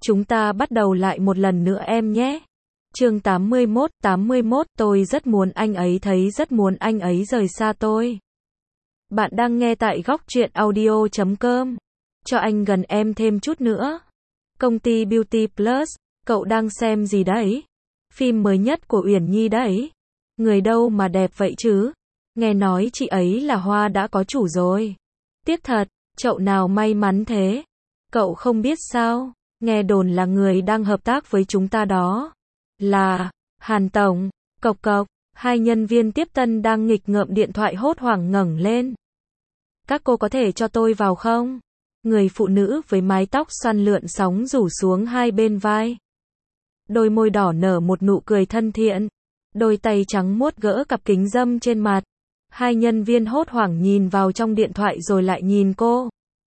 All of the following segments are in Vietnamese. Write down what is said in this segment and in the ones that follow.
Chúng ta bắt đầu lại một lần nữa em nhé. Chương 81, tôi rất muốn anh ấy thấy, rất muốn anh ấy rời xa tôi. Bạn đang nghe tại góc truyện audio.com. Cho anh gần em thêm chút nữa. Công ty Beauty Plus, cậu đang xem gì đấy? Phim mới nhất của Uyển Nhi đấy. Người đâu mà đẹp vậy chứ? Nghe nói chị ấy là hoa đã có chủ rồi. Tiếc thật, chậu nào may mắn thế. Cậu không biết sao? Nghe đồn là người đang hợp tác với chúng ta đó là Hàn Tổng. Cộc cộc, hai nhân viên tiếp tân đang nghịch ngợm điện thoại hốt hoảng ngẩng lên. Các cô có thể cho tôi vào không? Người phụ nữ với mái tóc xoăn lượn sóng rủ xuống hai bên vai. Đôi môi đỏ nở một nụ cười thân thiện. Đôi tay trắng muốt gỡ cặp kính râm trên mặt. Hai nhân viên hốt hoảng nhìn vào trong điện thoại rồi lại nhìn cô.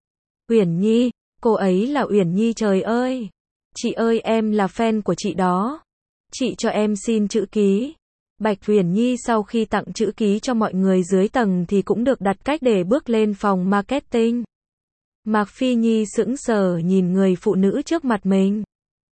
Uyển Nhi, cô ấy là Uyển Nhi, trời ơi. Chị ơi, em là fan của chị đó. Chị cho em xin chữ ký. Bạch Uyển Nhi sau khi tặng chữ ký cho mọi người dưới tầng thì cũng được đặt cách để bước lên phòng marketing. Mạc Phi Nhi sững sờ nhìn người phụ nữ trước mặt mình.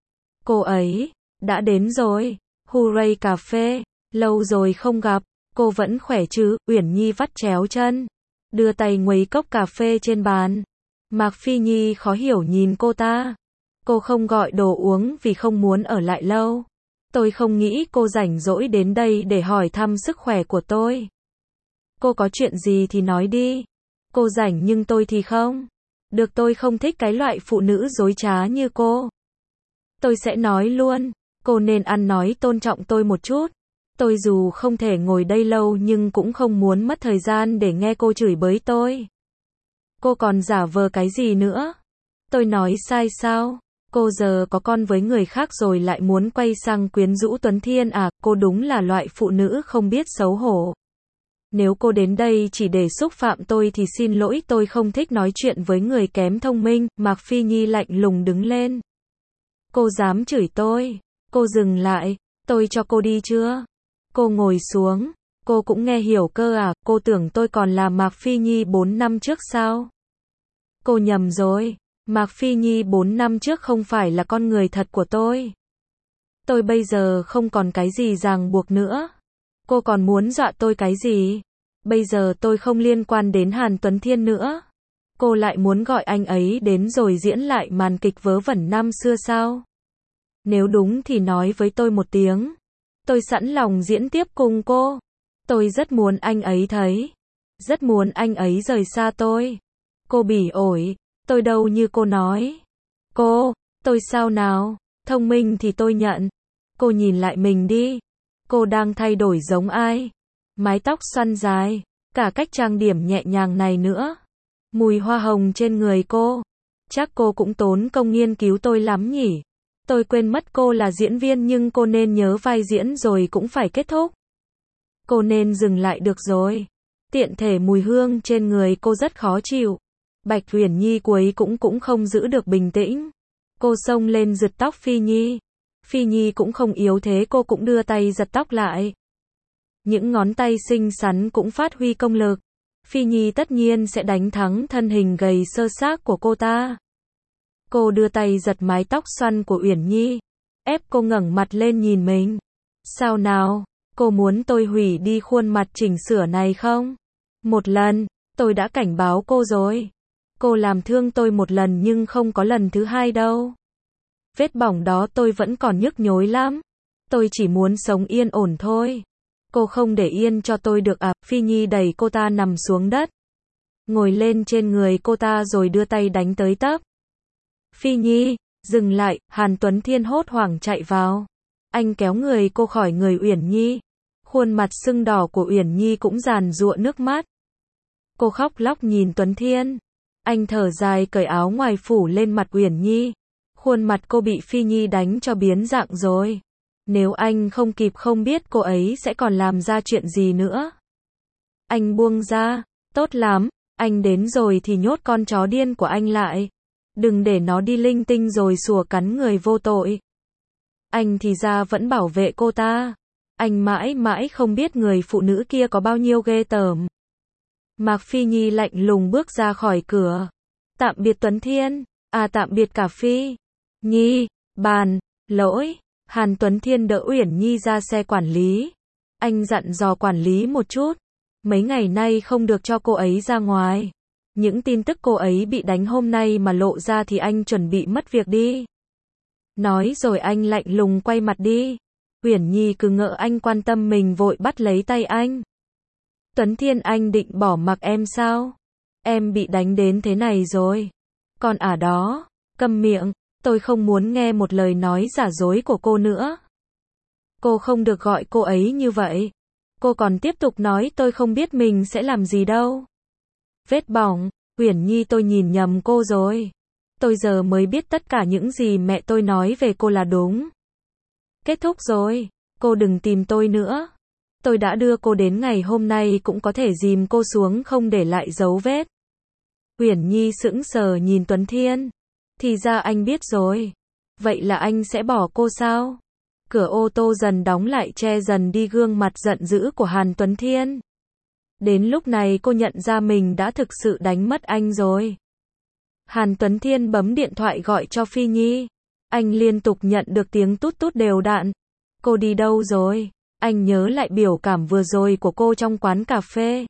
Cô ấy đã đến rồi. Hooray cà phê, lâu rồi không gặp, cô vẫn khỏe chứ? Uyển Nhi vắt chéo chân, đưa tay nguấy cốc cà phê trên bàn. Mạc Phi Nhi khó hiểu nhìn cô ta. Cô không gọi đồ uống vì không muốn ở lại lâu. Tôi không nghĩ cô rảnh rỗi đến đây để hỏi thăm sức khỏe của tôi. Cô có chuyện gì thì nói đi. Cô rảnh nhưng tôi thì không. Được, tôi không thích cái loại phụ nữ dối trá như cô. Tôi sẽ nói luôn. Cô nên ăn nói tôn trọng tôi một chút. Tôi dù không thể ngồi đây lâu nhưng cũng không muốn mất thời gian để nghe cô chửi bới tôi. Cô còn giả vờ cái gì nữa? Tôi nói sai sao? Cô giờ có con với người khác rồi lại muốn quay sang quyến rũ Tuấn Thiên à? Cô đúng là loại phụ nữ không biết xấu hổ. Nếu cô đến đây chỉ để xúc phạm tôi thì xin lỗi, tôi không thích nói chuyện với người kém thông minh. Mạc Phi Nhi lạnh lùng đứng lên. Cô dám chửi tôi? Cô dừng lại. Tôi cho cô đi chưa? Cô ngồi xuống. Cô cũng nghe hiểu cơ à? Cô tưởng tôi còn là Mạc Phi Nhi 4 năm trước sao? Cô nhầm rồi. Mạc Phi Nhi 4 năm trước không phải là con người thật của tôi. Tôi bây giờ không còn cái gì ràng buộc nữa. Cô còn muốn dọa tôi cái gì? Bây giờ tôi không liên quan đến Hàn Tuấn Thiên nữa. Cô lại muốn gọi anh ấy đến rồi diễn lại màn kịch vớ vẩn năm xưa sao? Nếu đúng thì nói với tôi một tiếng. Tôi sẵn lòng diễn tiếp cùng cô. Tôi rất muốn anh ấy thấy. Rất muốn anh ấy rời xa tôi. Cô bỉ ổi. Tôi đâu như cô nói. Tôi sao nào? Thông minh thì tôi nhận. Cô nhìn lại mình đi. Cô đang thay đổi giống ai? Mái tóc xoăn dài. Cả cách trang điểm nhẹ nhàng này nữa. Mùi hoa hồng trên người cô. Chắc cô cũng tốn công nghiên cứu tôi lắm nhỉ? Tôi quên mất cô là diễn viên nhưng cô nên nhớ vai diễn rồi cũng phải kết thúc. Cô nên dừng lại được rồi. Tiện thể mùi hương trên người cô rất khó chịu. Bạch Uyển Nhi cuối cũng không giữ được bình tĩnh. Cô xông lên giật tóc Phi Nhi. Phi Nhi cũng không yếu thế, cô cũng đưa tay giật tóc lại. Những ngón tay xinh xắn cũng phát huy công lực. Phi Nhi tất nhiên sẽ đánh thắng thân hình gầy sơ xác của cô ta. Cô đưa tay giật mái tóc xoăn của Uyển Nhi, ép cô ngẩng mặt lên nhìn mình. Sao nào? Cô muốn tôi hủy đi khuôn mặt chỉnh sửa này không? Một lần, tôi đã cảnh báo cô rồi. Cô làm thương tôi một lần nhưng không có lần thứ hai đâu. Vết bỏng đó tôi vẫn còn nhức nhối lắm. Tôi chỉ muốn sống yên ổn thôi. Cô không để yên cho tôi được à? Phi Nhi đẩy cô ta nằm xuống đất. Ngồi lên trên người cô ta rồi đưa tay đánh tới tấp. Phi Nhi, dừng lại. Hàn Tuấn Thiên hốt hoảng chạy vào. Anh kéo người cô khỏi người Uyển Nhi. Khuôn mặt sưng đỏ của Uyển Nhi cũng giàn giụa nước mắt. Cô khóc lóc nhìn Tuấn Thiên. Anh thở dài cởi áo ngoài phủ lên mặt Uyển Nhi. Khuôn mặt cô bị Phi Nhi đánh cho biến dạng rồi. Nếu anh không kịp không biết cô ấy sẽ còn làm ra chuyện gì nữa. Anh buông ra. Tốt lắm, anh đến rồi thì nhốt con chó điên của anh lại. Đừng để nó đi linh tinh rồi sủa cắn người vô tội. Anh thì ra vẫn bảo vệ cô ta. Anh mãi mãi không biết người phụ nữ kia có bao nhiêu ghê tởm. Mạc Phi Nhi lạnh lùng bước ra khỏi cửa. Tạm biệt Tuấn Thiên. À, tạm biệt cả Phi. Nhi, bàn, lỗi. Hàn Tuấn Thiên đỡ Uyển Nhi ra xe quản lý. Anh dặn dò quản lý một chút. Mấy ngày nay không được cho cô ấy ra ngoài. Những tin tức cô ấy bị đánh hôm nay mà lộ ra thì anh chuẩn bị mất việc đi. Nói rồi anh lạnh lùng quay mặt đi. Uyển Nhi cứ ngỡ anh quan tâm mình vội bắt lấy tay anh. Tuấn Thiên, anh định bỏ mặc em sao? Em bị đánh đến thế này rồi. Còn đó, câm miệng, tôi không muốn nghe một lời nói giả dối của cô nữa. Cô không được gọi cô ấy như vậy. Cô còn tiếp tục nói tôi không biết mình sẽ làm gì đâu. Vết bỏng, Uyển Nhi, tôi nhìn nhầm cô rồi. Tôi giờ mới biết tất cả những gì mẹ tôi nói về cô là đúng. Kết thúc rồi, cô đừng tìm tôi nữa. Tôi đã đưa cô đến ngày hôm nay cũng có thể dìm cô xuống không để lại dấu vết. Uyển Nhi sững sờ nhìn Tuấn Thiên. Thì ra anh biết rồi. Vậy là anh sẽ bỏ cô sao? Cửa ô tô dần đóng lại che dần đi gương mặt giận dữ của Hàn Tuấn Thiên. Đến lúc này cô nhận ra mình đã thực sự đánh mất anh rồi. Hàn Tuấn Thiên bấm điện thoại gọi cho Phi Nhi. Anh liên tục nhận được tiếng tút tút đều đặn. Cô đi đâu rồi? Anh nhớ lại biểu cảm vừa rồi của cô trong quán cà phê.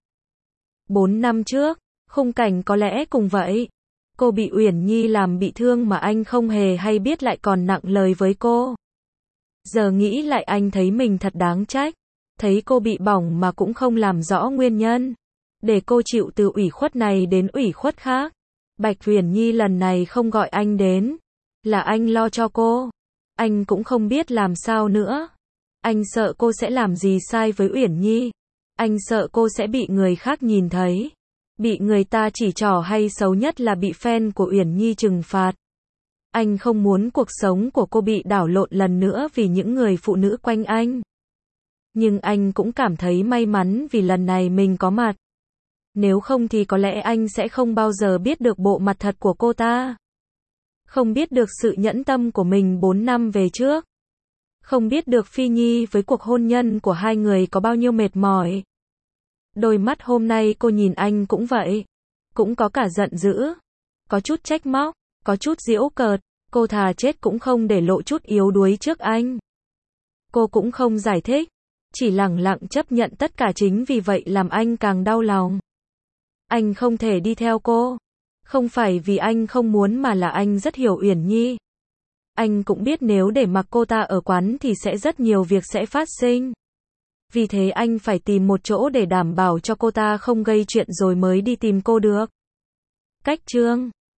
4 năm trước, khung cảnh có lẽ cùng vậy. Cô bị Uyển Nhi làm bị thương mà anh không hề hay biết, lại còn nặng lời với cô. Giờ nghĩ lại anh thấy mình thật đáng trách. Thấy cô bị bỏng mà cũng không làm rõ nguyên nhân. Để cô chịu từ ủy khuất này đến ủy khuất khác. Bạch Uyển Nhi lần này không gọi anh đến. Là anh lo cho cô. Anh cũng không biết làm sao nữa. Anh sợ cô sẽ làm gì sai với Uyển Nhi. Anh sợ cô sẽ bị người khác nhìn thấy. Bị người ta chỉ trỏ, hay xấu nhất là bị fan của Uyển Nhi trừng phạt. Anh không muốn cuộc sống của cô bị đảo lộn lần nữa vì những người phụ nữ quanh anh. Nhưng anh cũng cảm thấy may mắn vì lần này mình có mặt. Nếu không thì có lẽ anh sẽ không bao giờ biết được bộ mặt thật của cô ta. Không biết được sự nhẫn tâm của mình 4 năm về trước. Không biết được Phi Nhi với cuộc hôn nhân của hai người có bao nhiêu mệt mỏi. Đôi mắt hôm nay cô nhìn anh cũng vậy. Cũng có cả giận dữ. Có chút trách móc. Có chút giễu cợt. Cô thà chết cũng không để lộ chút yếu đuối trước anh. Cô cũng không giải thích. Chỉ lẳng lặng chấp nhận tất cả, chính vì vậy làm anh càng đau lòng. Anh không thể đi theo cô. Không phải vì anh không muốn mà là anh rất hiểu Uyển Nhi. Anh cũng biết nếu để mặc cô ta ở quán thì sẽ rất nhiều việc sẽ phát sinh. Vì thế anh phải tìm một chỗ để đảm bảo cho cô ta không gây chuyện rồi mới đi tìm cô được. Cách chương